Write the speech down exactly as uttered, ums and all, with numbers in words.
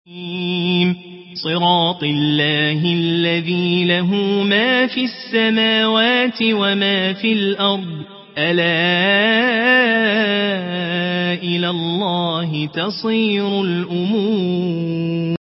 صراط الله الذي له ما في السماوات وما في الأرض ألا إلى الله تصير الأمور.